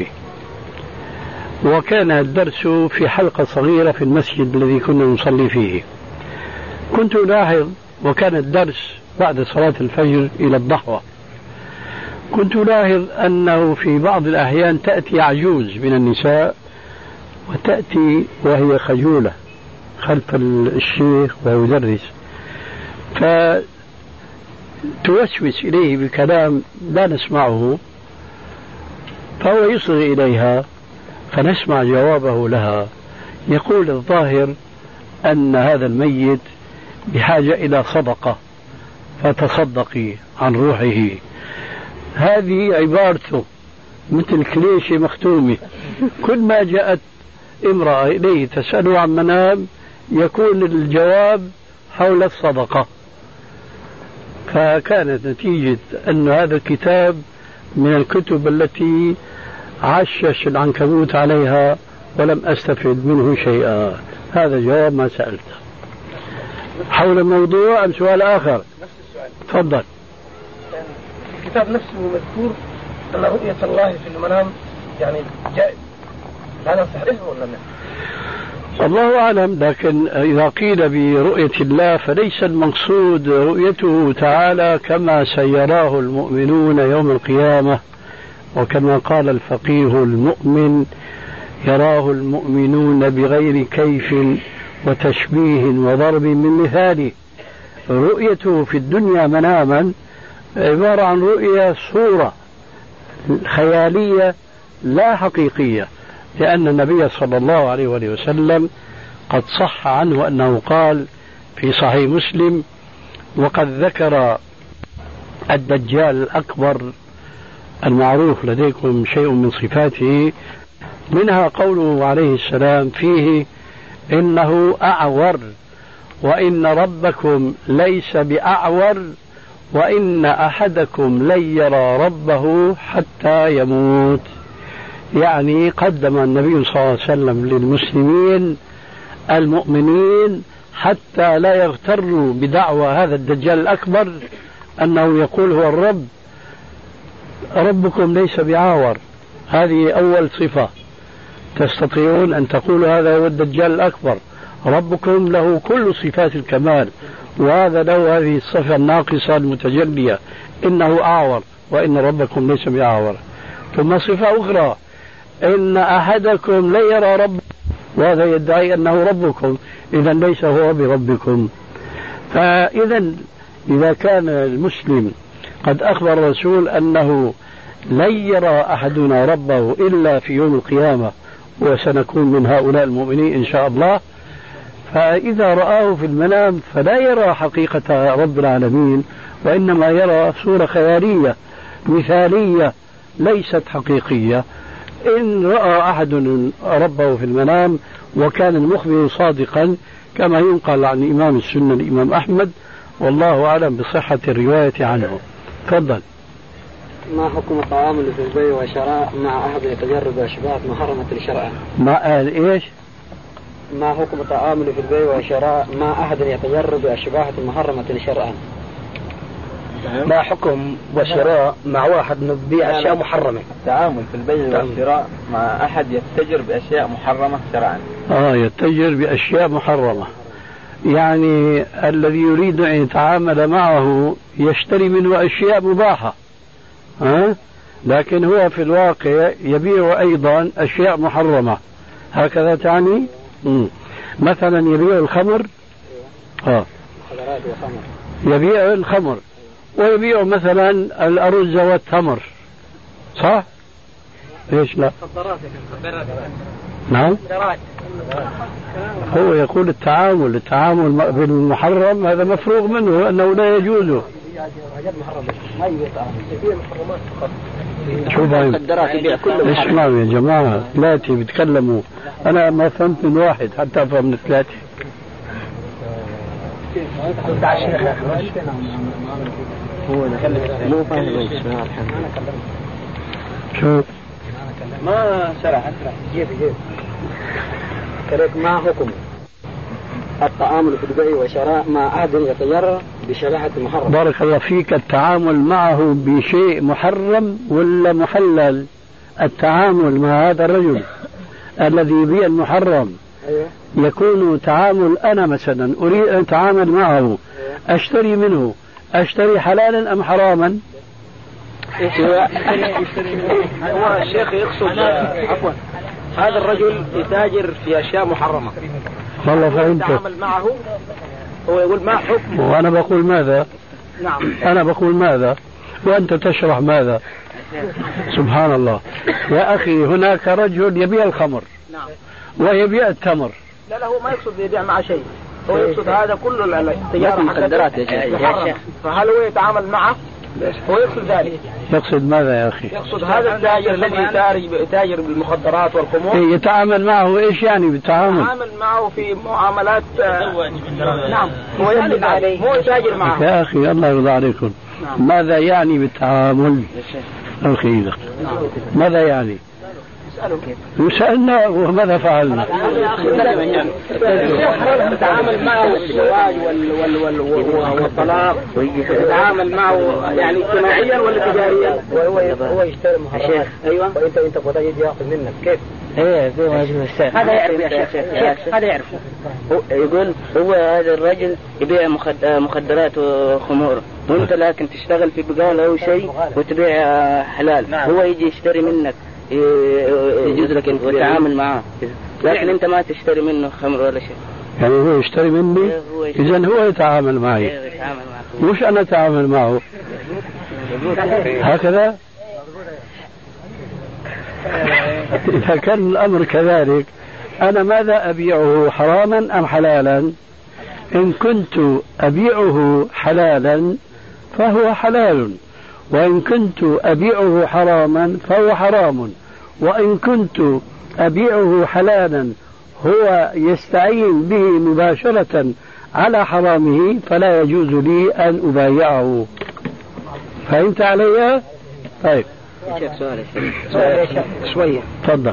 وكان الدرس في حلقة صغيرة في المسجد الذي كنا نصلي فيه. كنت ألاحظ، وكان الدرس بعد صلاة الفجر إلى الضحوة، كنت ألاحظ أنه في بعض الأحيان تأتي عجوز من النساء وتأتي وهي خجولة خلف الشيخ وهو يدرس، فتوسوس إليه بكلام لا نسمعه فهو يصغي إليها فنسمع جوابه لها. يقول الظاهر أن هذا الميت بحاجة إلى صدقة فتصدقي عن روحه. هذه عبارته مثل كليشة مختومة، كل ما جاءت امرأة إليه تسأله عن منام يكون الجواب حول الصدقة. فكانت نتيجة أن هذا الكتاب من الكتب التي عشش العنكبوت عليها ولم أستفد منه شيئا. هذا جواب ما سألته. حول الموضوع أم سؤال آخر؟ نفس السؤال. تفضل. الكتاب نفسه مذكور أن رؤية الله في المنام يعني جائز، هذا صحيح ولا لا؟ الله أعلم، لكن إذا قيل برؤية الله فليس المقصود رؤيته تعالى كما سيراه المؤمنون يوم القيامة، وكما قال الفقيه المؤمن يراه المؤمنون بغير كيف وتشبيه وضرب من مثاله. رؤيته في الدنيا مناما عبارة عن رؤية صورة خيالية لا حقيقية، لأن النبي صلى الله عليه وسلم قد صح عنه أنه قال في صحيح مسلم: وقد ذكر الدجال الأكبر المعروف لديكم شيء من صفاته، منها قوله عليه السلام فيه: إنه أعور وإن ربكم ليس بأعور وإن أحدكم لن يرى ربه حتى يموت. يعني قدم النبي صلى الله عليه وسلم للمسلمين المؤمنين حتى لا يغتروا بدعوى هذا الدجال الأكبر أنه يقول هو الرب. ربكم ليس بعاور، هذه أول صفة تستطيعون أن تقولوا هذا هو الدجال الأكبر. ربكم له كل صفات الكمال، وهذا له هذه الصفة الناقصة المتجلية: إنه أعور وإن ربكم ليس بعاور. ثم صفة أخرى: إن أحدكم لا يرى ربه، وهذا يدعي أنه ربكم، إذا ليس هو بربكم. فإذا إذا كان المسلم قد أخبر الرسول أنه لن يرى أحدنا ربه إلا في يوم القيامة وسنكون من هؤلاء المؤمنين إن شاء الله، فإذا رآه في المنام فلا يرى حقيقة رب العالمين، وإنما يرى صورة خيالية مثالية ليست حقيقية. إن رأى أحد ربه في المنام وكان المخبر صادقا كما ينقل عن إمام السنة الإمام أحمد، والله أعلم بصحة الرواية عنه. تفضل. ما حكم التعامل في البيع والشراء مع أحد يتجرب أشباهات محرمة شرعا؟ ما قال إيش؟ ما حكم التعامل في البيع والشراء مع أحد يتجرب أشباهات محرمة شرعا؟ ما حكم والشراء مع واحد نبيع أشياء محرمة؟ التعامل في البيع والشراء مع أحد يتجر بأشياء محرمة شرعا. يتجر بأشياء محرمة، يعني الذي يريد أن يتعامل معه يشتري منه أشياء مباحة، لكن هو في الواقع يبيع أيضا أشياء محرمة، هكذا تعني؟ مثلا يبيع الخمر، يبيع الخمر ويبيع مثلا الأرز والتمر، صح؟ ليش لا؟ نعم. هو يقول التعامل بالمحرم هذا مفروغ منه أنه لا يجوز. شو باين؟ اسمعوا يا جماعة، ثلاثة بيتكلموا، أنا ما فهمت من واحد حتى أفهم من ثلاثة. مو فاهم. شو؟ ما شرح جيب كذلك. ما حكم التعامل في البيع والشراء مع أحد يتجرى بشبهة محرم؟ بارك الله فيك. التعامل معه بشيء محرم ولا محلل؟ التعامل مع هذا الرجل الذي يبيع المحرم يكون تعامل، أنا مثلا أريد أن أتعامل معه، أشتري منه، أشتري حلالا أم حراما؟ هو الشيخ يقصد عفوا هذا الرجل يتاجر في أشياء محرمة، والله فهمت. يتعامل معه، هو يقول ما حكم، وأنا بقول ماذا؟ نعم أنا بقول ماذا وأنت تشرح ماذا؟ سبحان الله. يا أخي هناك رجل يبيع الخمر ويبيع التمر. لا هو ما يقصد يبيع مع شيء، هو يقصد هذا كل التجارة مخدرات يا شيخ. فهل هو يتعامل معه؟ هو يقصد ذلك. يقصد ماذا يا أخي؟ يقصد هذا التاجر الذي تاجر بالمخدرات والخمور يتعامل معه إيش يعني بالتعامل؟ يتعامل معه في معاملات نعم هو يقصد عليه مو تاجر معه. يا أخي الله يرضى عليكم، ماذا يعني بالتعامل؟ أخي ماذا يعني؟ يسألنا وماذا فعلنا؟ يتعامل معه الزواج والطلاق، يتعامل معه يعني اجتماعيا ولا تجاريا؟ هو يشتري مخدرات. ايوه وانت بتجي ياخذ منك كيف؟ ايه زي ما يقول الشيخ. هذا يعرف يا شيخ، هذا يعرف. يقول هو هذا الرجل يبيع مخدرات وخمور، وانت لكن تشتغل في بقالة او شيء وتبيع حلال. هو يجي يشتري منك يجوز لك انت تتعامل معه، لكن انت ما تشتري منه خمر ولا شيء. يعني هو يشتري مني، اذا هو يتعامل معي مش انا اتعامل معه. هكذا اذا كان الامر كذلك انا ماذا ابيعه، حراما ام حلالا؟ ان كنت ابيعه حلالا فهو حلال، وإن كنت أبيعه حراما فهو حرام، وإن كنت أبيعه حلالا هو يستعين به مباشرة على حرامه فلا يجوز لي أن أبايعه. فهمت علي؟ طيب سؤال شوية تفضل.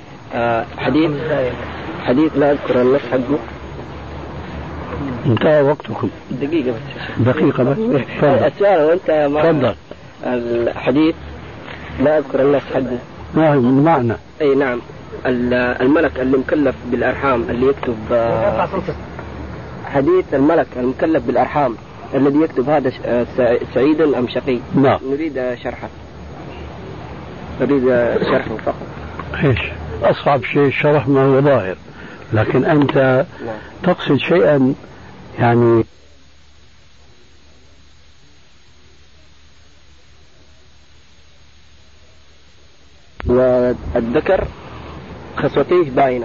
حديث لا أذكر النص حقه. انتهى وقتكم. دقيقة بس. السؤال وانت تفضل. الحديث لا أذكر النص حقه. ما هو المعنى؟ أي نعم. الملك اللي مكلف بالأرحام اللي يكتب حديث الملك المكلف بالأرحام الذي يكتب هذا سعيد أم شقي. نعم. نريد شرحه فقط. ايش أصعب شيء شرح ما هو ظاهر، لكن أنت تقصد شيئا يعني والذكر خصوتيه باينة،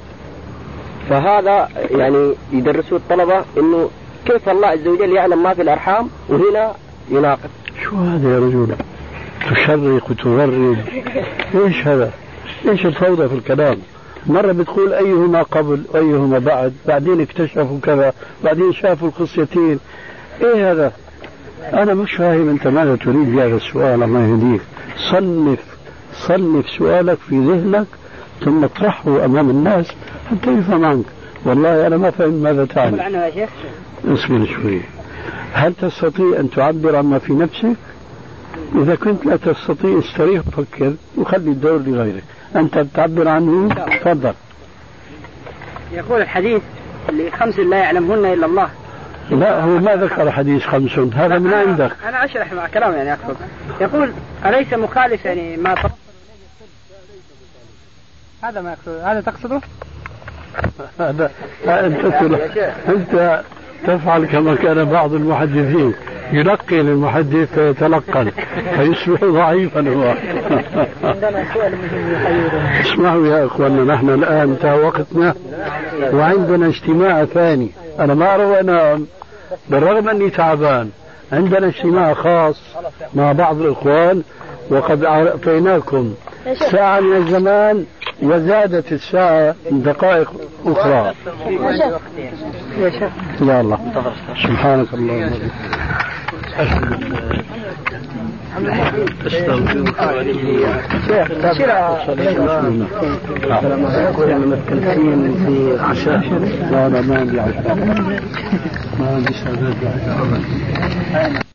فهذا يعني يدرسوا الطلبة إنه كيف الله عز وجل يعلم ما في الأرحام وهنا يناقض. شو هذا يا رجل؟ تشرق وتغرب، ايش هذا؟ ايش الفوضى في الكلام؟ مرة بتقول أيهما قبل وأيهما بعد، بعدين اكتشفوا كذا، بعدين شافوا الخصيتين. ايه هذا؟ أنا مش فاهم أنت ماذا تريد بهذا السؤال. الله يهديك، صنف سؤالك في ذهنك ثم اطرحه أمام الناس حتى يفهم عنك. والله أنا ما فهم ماذا تعني. عنه يا شيخ. اصبر شوي. هل تستطيع أن تعبر عما في نفسك؟ إذا كنت لا تستطيع استريح وفكر وخلي الدور لغيرك. أنت تعبر عنه. تفضل. يقول الحديث اللي 5 لا يعلمهن إلا الله. لا هو ما ذكر حديث 5، هذا من عندك. أنا أشرح مع كلام يعني أقصد. يقول أليس مخالف يعني ما هذا ما يقصد، هذا تقصده؟ هذا أنت تفعل كما كان بعض المحدثين يلقي للمحدث فيتلقن فيصبح ضعيفا هو. اسمعوا يا اخواننا، نحن الان انتهى وقتنا وعندنا اجتماع ثاني. انا ما اروى انام بالرغم اني تعبان. عندنا اجتماع خاص مع بعض الاخوان وقد اعطيناكم ساعة من الزمان وزادت الساعة دقائق أخرى. يا الله سبحانك اللهم في عشاء. لا ما عندي عشاء، ما عندي سعادات.